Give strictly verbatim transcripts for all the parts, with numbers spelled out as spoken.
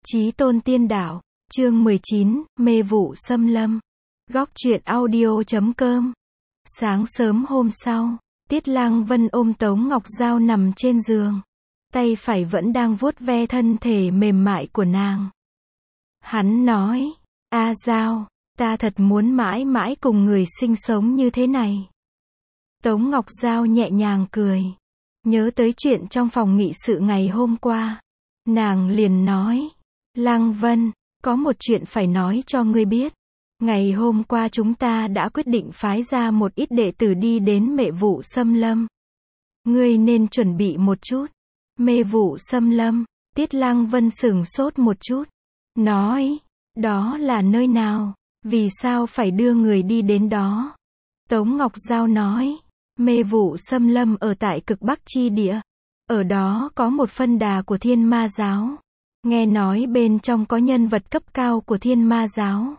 Chí tôn tiên đạo, chương mười chín, mê vụ xâm lâm. Góc truyện audio chấm com. Sáng sớm hôm sau, Tiết Lang Vân ôm Tống Ngọc Giao nằm trên giường. Tay phải vẫn đang vuốt ve thân thể mềm mại của nàng. Hắn nói, A Giao, ta thật muốn mãi mãi cùng người sinh sống như thế này. Tống Ngọc Giao nhẹ nhàng cười. Nhớ tới chuyện trong phòng nghị sự ngày hôm qua. Nàng liền nói, Lang Vân, có một chuyện phải nói cho ngươi biết. Ngày hôm qua chúng ta đã quyết định phái ra một ít đệ tử đi đến mê vụ xâm lâm. Ngươi nên chuẩn bị một chút. Mê vụ xâm lâm, Tiết Lang Vân sửng sốt một chút. Nói, đó là nơi nào? Vì sao phải đưa người đi đến đó? Tống Ngọc Giao nói, mê vụ xâm lâm ở tại cực Bắc chi địa. Ở đó có một phân đà của Thiên Ma giáo. Nghe nói bên trong có nhân vật cấp cao của Thiên Ma giáo.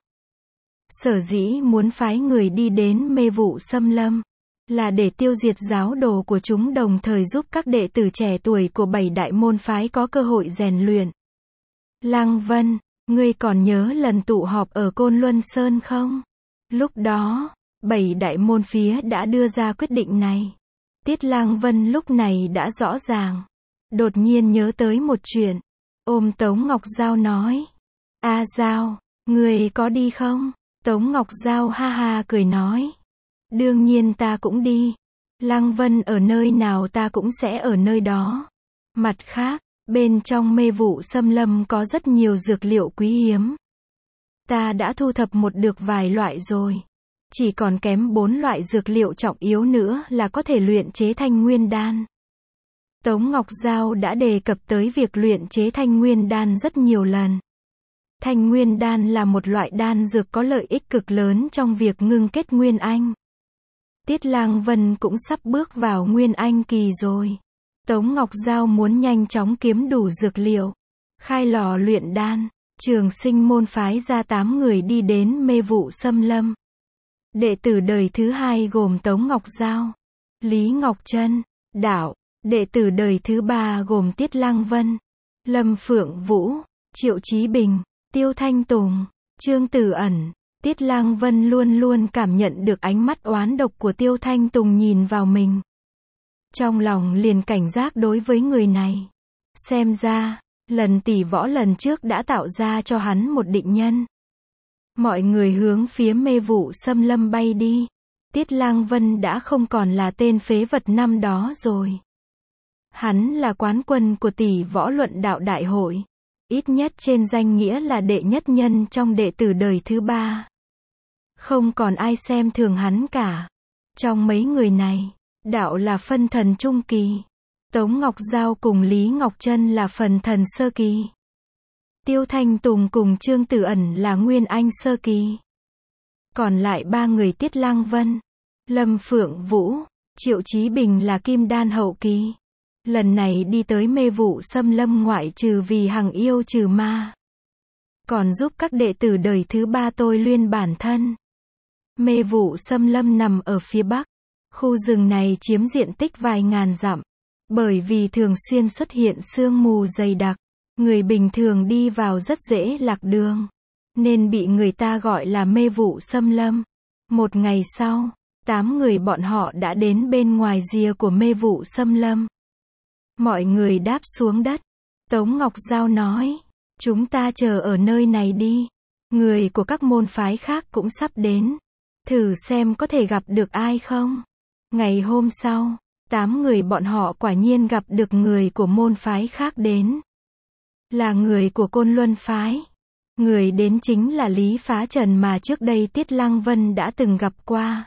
Sở dĩ muốn phái người đi đến mê vụ xâm lâm, là để tiêu diệt giáo đồ của chúng, đồng thời giúp các đệ tử trẻ tuổi của bảy đại môn phái có cơ hội rèn luyện. Lang Vân, ngươi còn nhớ lần tụ họp ở Côn Luân Sơn không? Lúc đó, bảy đại môn phía đã đưa ra quyết định này. Tiết Lang Vân lúc này đã rõ ràng. Đột nhiên nhớ tới một chuyện. Ôm Tống Ngọc Giao nói, A Giao, ngươi có đi không? Tống Ngọc Giao ha ha cười nói, đương nhiên ta cũng đi. Lang Vân ở nơi nào ta cũng sẽ ở nơi đó. Mặt khác, bên trong mê vụ xâm lâm có rất nhiều dược liệu quý hiếm. Ta đã thu thập một được vài loại rồi. Chỉ còn kém bốn loại dược liệu trọng yếu nữa là có thể luyện chế thanh nguyên đan. Tống Ngọc Giao đã đề cập tới việc luyện chế thanh nguyên đan rất nhiều lần. Thanh nguyên đan là một loại đan dược có lợi ích cực lớn trong việc ngưng kết nguyên anh. Tiết Lang Vân cũng sắp bước vào nguyên anh kỳ rồi. Tống Ngọc Giao muốn nhanh chóng kiếm đủ dược liệu, khai lò luyện đan. Trường sinh môn phái ra tám người đi đến mê vụ xâm lâm. Đệ tử đời thứ hai gồm Tống Ngọc Giao, Lý Ngọc Trân, Đạo. Đệ tử đời thứ ba gồm Tiết Lang Vân, Lâm Phượng Vũ, Triệu Chí Bình, Tiêu Thanh Tùng, Trương Tử Ẩn. Tiết Lang Vân luôn luôn cảm nhận được ánh mắt oán độc của Tiêu Thanh Tùng nhìn vào mình. Trong lòng liền cảnh giác đối với người này. Xem ra, lần tỷ võ lần trước đã tạo ra cho hắn một định nhân. Mọi người hướng phía mê vụ xâm lâm bay đi. Tiết Lang Vân đã không còn là tên phế vật năm đó rồi. Hắn là quán quân của tỷ võ luận đạo đại hội. Ít nhất trên danh nghĩa là đệ nhất nhân trong đệ tử đời thứ ba. Không còn ai xem thường hắn cả. Trong mấy người này, Đạo là phân thần trung kỳ. Tống Ngọc Giao cùng Lý Ngọc Trân là phần thần sơ kỳ. Tiêu Thanh Tùng cùng Trương Tử Ẩn là nguyên anh sơ kỳ. Còn lại ba người Tiết Lang Vân, Lâm Phượng Vũ, Triệu Chí Bình là kim đan hậu kỳ. Lần này đi tới mê vụ xâm lâm ngoại trừ vì hằng yêu trừ ma, còn giúp các đệ tử đời thứ ba tôi luyện bản thân. Mê vụ xâm lâm nằm ở phía bắc. Khu rừng này chiếm diện tích vài ngàn dặm. Bởi vì thường xuyên xuất hiện sương mù dày đặc, người bình thường đi vào rất dễ lạc đường, nên bị người ta gọi là mê vụ xâm lâm. Một ngày sau, tám người bọn họ đã đến bên ngoài rìa của mê vụ xâm lâm. Mọi người đáp xuống đất. Tống Ngọc Giao nói, chúng ta chờ ở nơi này đi. Người của các môn phái khác cũng sắp đến. Thử xem có thể gặp được ai không. Ngày hôm sau, tám người bọn họ quả nhiên gặp được người của môn phái khác đến. Là người của Côn Luân phái. Người đến chính là Lý Phá Trần mà trước đây Tiết Lang Vân đã từng gặp qua.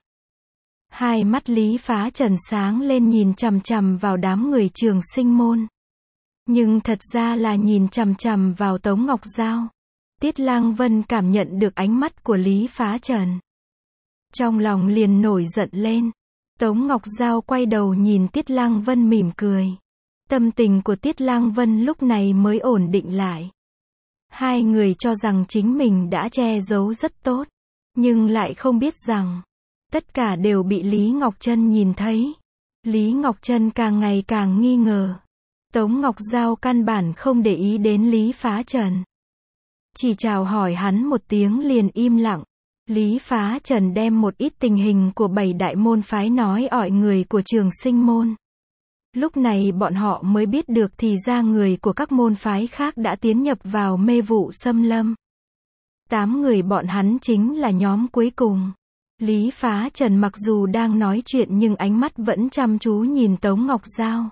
Hai mắt Lý Phá Trần sáng lên nhìn chằm chằm vào đám người trường sinh môn. Nhưng thật ra là nhìn chằm chằm vào Tống Ngọc Giao. Tiết Lang Vân cảm nhận được ánh mắt của Lý Phá Trần. Trong lòng liền nổi giận lên. Tống Ngọc Giao quay đầu nhìn Tiết Lang Vân mỉm cười. Tâm tình của Tiết Lang Vân lúc này mới ổn định lại. Hai người cho rằng chính mình đã che giấu rất tốt. Nhưng lại không biết rằng tất cả đều bị Lý Ngọc Trân nhìn thấy. Lý Ngọc Trân càng ngày càng nghi ngờ. Tống Ngọc Giao căn bản không để ý đến Lý Phá Trần. chỉ chào hỏi hắn một tiếng liền im lặng. Lý Phá Trần đem một ít tình hình của bảy đại môn phái nói ỏi người của Trường Sinh môn. Lúc này bọn họ mới biết được thì ra người của các môn phái khác đã tiến nhập vào Mê Vụ Xâm Lâm. Tám người bọn hắn chính là nhóm cuối cùng. Lý Phá Trần mặc dù đang nói chuyện nhưng ánh mắt vẫn chăm chú nhìn Tống Ngọc Giao.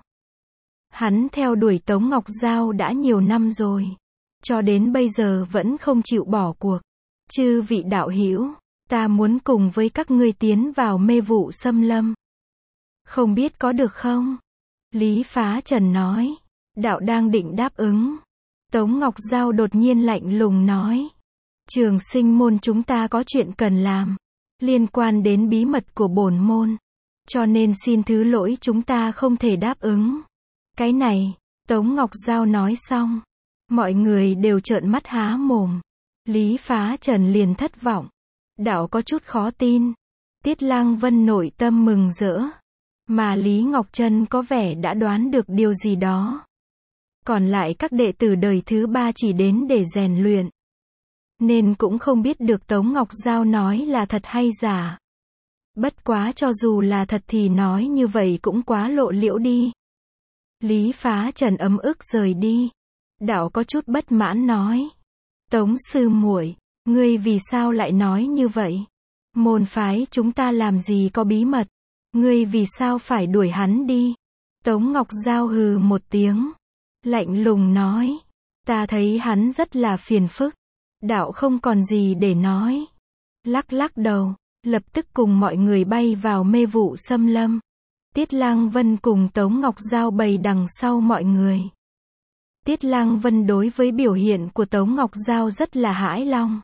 Hắn theo đuổi Tống Ngọc Giao đã nhiều năm rồi. Cho đến bây giờ vẫn không chịu bỏ cuộc. Chư vị đạo hữu, ta muốn cùng với các ngươi tiến vào Mê Vụ Xâm Lâm. Không biết có được không? Lý Phá Trần nói. Đạo đang định đáp ứng. Tống Ngọc Giao đột nhiên lạnh lùng nói. Trường Sinh môn chúng ta có chuyện cần làm. Liên quan đến bí mật của bổn môn. Cho nên xin thứ lỗi chúng ta không thể đáp ứng. Cái này, Tống Ngọc Giao nói xong. Mọi người đều trợn mắt há mồm. Lý Phá Trần liền thất vọng. Đạo có chút khó tin. Tiết Lang Vân nội tâm mừng rỡ. Mà Lý Ngọc Trân có vẻ đã đoán được điều gì đó. Còn lại các đệ tử đời thứ ba chỉ đến để rèn luyện. Nên cũng không biết được Tống Ngọc Giao nói là thật hay giả. Bất quá cho dù là thật thì nói như vậy cũng quá lộ liễu đi. Lý Phá Trần ấm ức rời đi. Đạo có chút bất mãn nói. Tống sư muội, ngươi vì sao lại nói như vậy? Môn phái chúng ta làm gì có bí mật? Ngươi vì sao phải đuổi hắn đi? Tống Ngọc Giao hừ một tiếng. Lạnh lùng nói. Ta thấy hắn rất là phiền phức. Đạo không còn gì để nói. Lắc lắc đầu, lập tức cùng mọi người bay vào Mê Vụ Xâm Lâm. Tiết Lang Vân cùng Tống Ngọc Giao bày đằng sau mọi người. Tiết Lang Vân đối với biểu hiện của Tống Ngọc Giao rất là hãi long.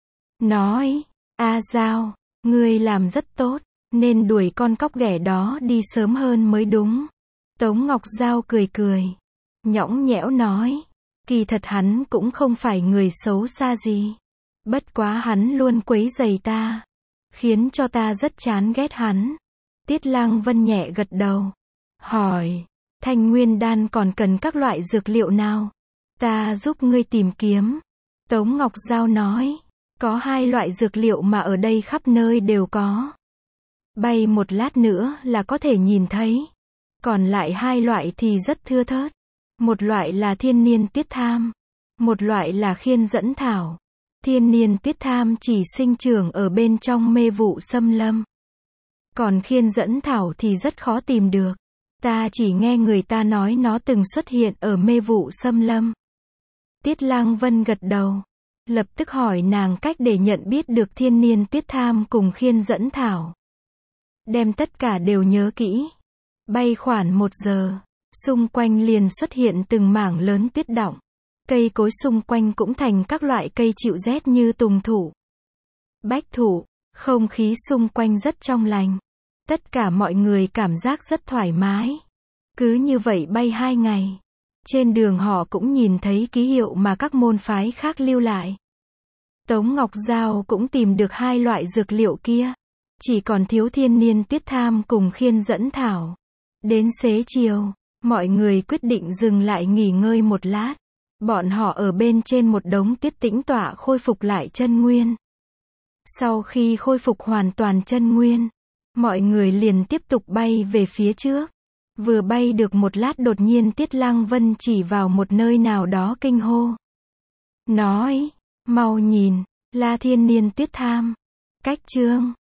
Nói, A Giao, ngươi làm rất tốt, nên đuổi con cóc ghẻ đó đi sớm hơn mới đúng. Tống Ngọc Giao cười cười, nhõng nhẽo nói, kỳ thật hắn cũng không phải người xấu xa gì. Bất quá hắn luôn quấy rầy ta, khiến cho ta rất chán ghét hắn. Tiết Lang Vân nhẹ gật đầu, hỏi, Thanh Nguyên đan còn cần các loại dược liệu nào? Ta giúp ngươi tìm kiếm. Tống Ngọc Giao nói, có hai loại dược liệu mà ở đây khắp nơi đều có. Bay một lát nữa là có thể nhìn thấy. Còn lại hai loại thì rất thưa thớt. Một loại là thiên niên tuyết tham. Một loại là khiên dẫn thảo. Thiên niên tuyết tham chỉ sinh trưởng ở bên trong Mê Vụ Xâm Lâm. Còn khiên dẫn thảo thì rất khó tìm được. Ta chỉ nghe người ta nói nó từng xuất hiện ở Mê Vụ Xâm Lâm. Tiết Lang Vân gật đầu. Lập tức hỏi nàng cách để nhận biết được thiên niên tuyết tham cùng khiên dẫn thảo. Đem tất cả đều nhớ kỹ. Bay khoảng một giờ. Xung quanh liền xuất hiện từng mảng lớn tuyết đọng. Cây cối xung quanh cũng thành các loại cây chịu rét như tùng thụ, bách thụ. Không khí xung quanh rất trong lành. Tất cả mọi người cảm giác rất thoải mái. Cứ như vậy bay hai ngày. Trên đường họ cũng nhìn thấy ký hiệu mà các môn phái khác lưu lại. Tống Ngọc Giao cũng tìm được hai loại dược liệu kia. Chỉ còn thiếu thiên niên tuyết tham cùng khiên dẫn thảo. Đến xế chiều, mọi người quyết định dừng lại nghỉ ngơi một lát. Bọn họ ở bên trên một đống tuyết tĩnh tọa khôi phục lại chân nguyên. Sau khi khôi phục hoàn toàn chân nguyên, mọi người liền tiếp tục bay về phía trước. Vừa bay được một lát đột nhiên Tiết Lang Vân chỉ vào một nơi nào đó kinh hô. Nói, mau nhìn, là thiên niên tuyết tham. Cách chương